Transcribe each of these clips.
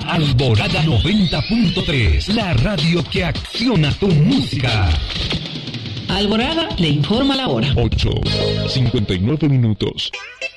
Alborada 90.3, la radio que acciona tu música. Alborada le informa la hora. 8:59 minutos.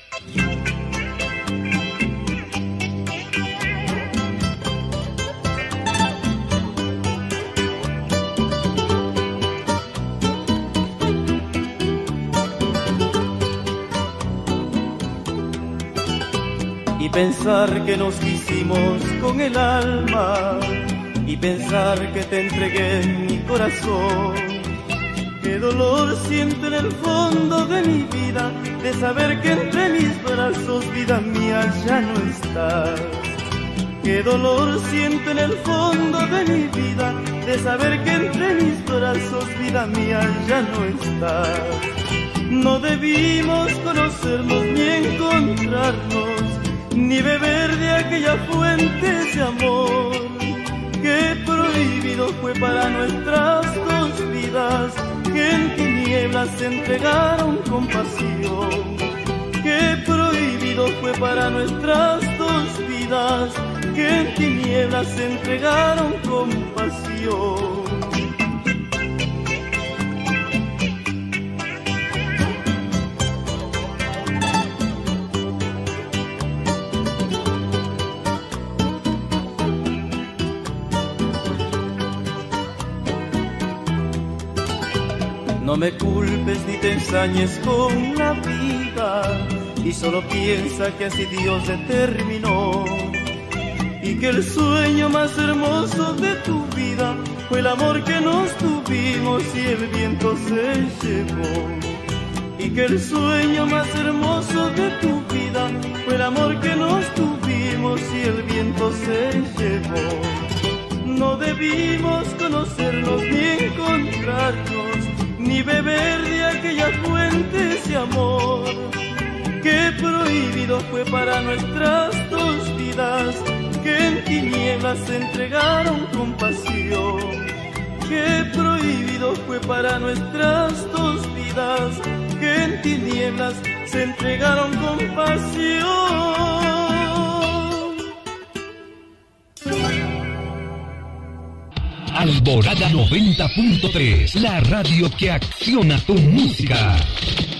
Y pensar que nos quisimos con el alma, y pensar que te entregué mi corazón. Qué dolor siento en el fondo de mi vida, de saber que entre mis brazos, vida mía, ya no estás. Qué dolor siento en el fondo de mi vida, de saber que entre mis brazos, vida mía, ya no estás. No debimos conocernos ni encontrarnos, ni beber de aquella fuente de amor. Qué prohibido fue para nuestras dos vidas, que en tinieblas se entregaron con pasión. Qué prohibido fue para nuestras dos vidas, que en tinieblas se entregaron con pasión. No me culpes ni te ensañes con la vida, y solo piensa que así Dios determinó, y que el sueño más hermoso de tu vida fue el amor que nos tuvimos y el viento se llevó. Y que el sueño más hermoso de tu vida fue el amor que nos tuvimos y el viento se llevó. No debimos conocernos ni encontrarnos, ni beber de aquellas fuentes de amor. Qué prohibido fue para nuestras dos vidas, que en tinieblas se entregaron con pasión. Qué prohibido fue para nuestras dos vidas, que en tinieblas se entregaron con pasión. Alborada 90.3, la radio que acciona tu música.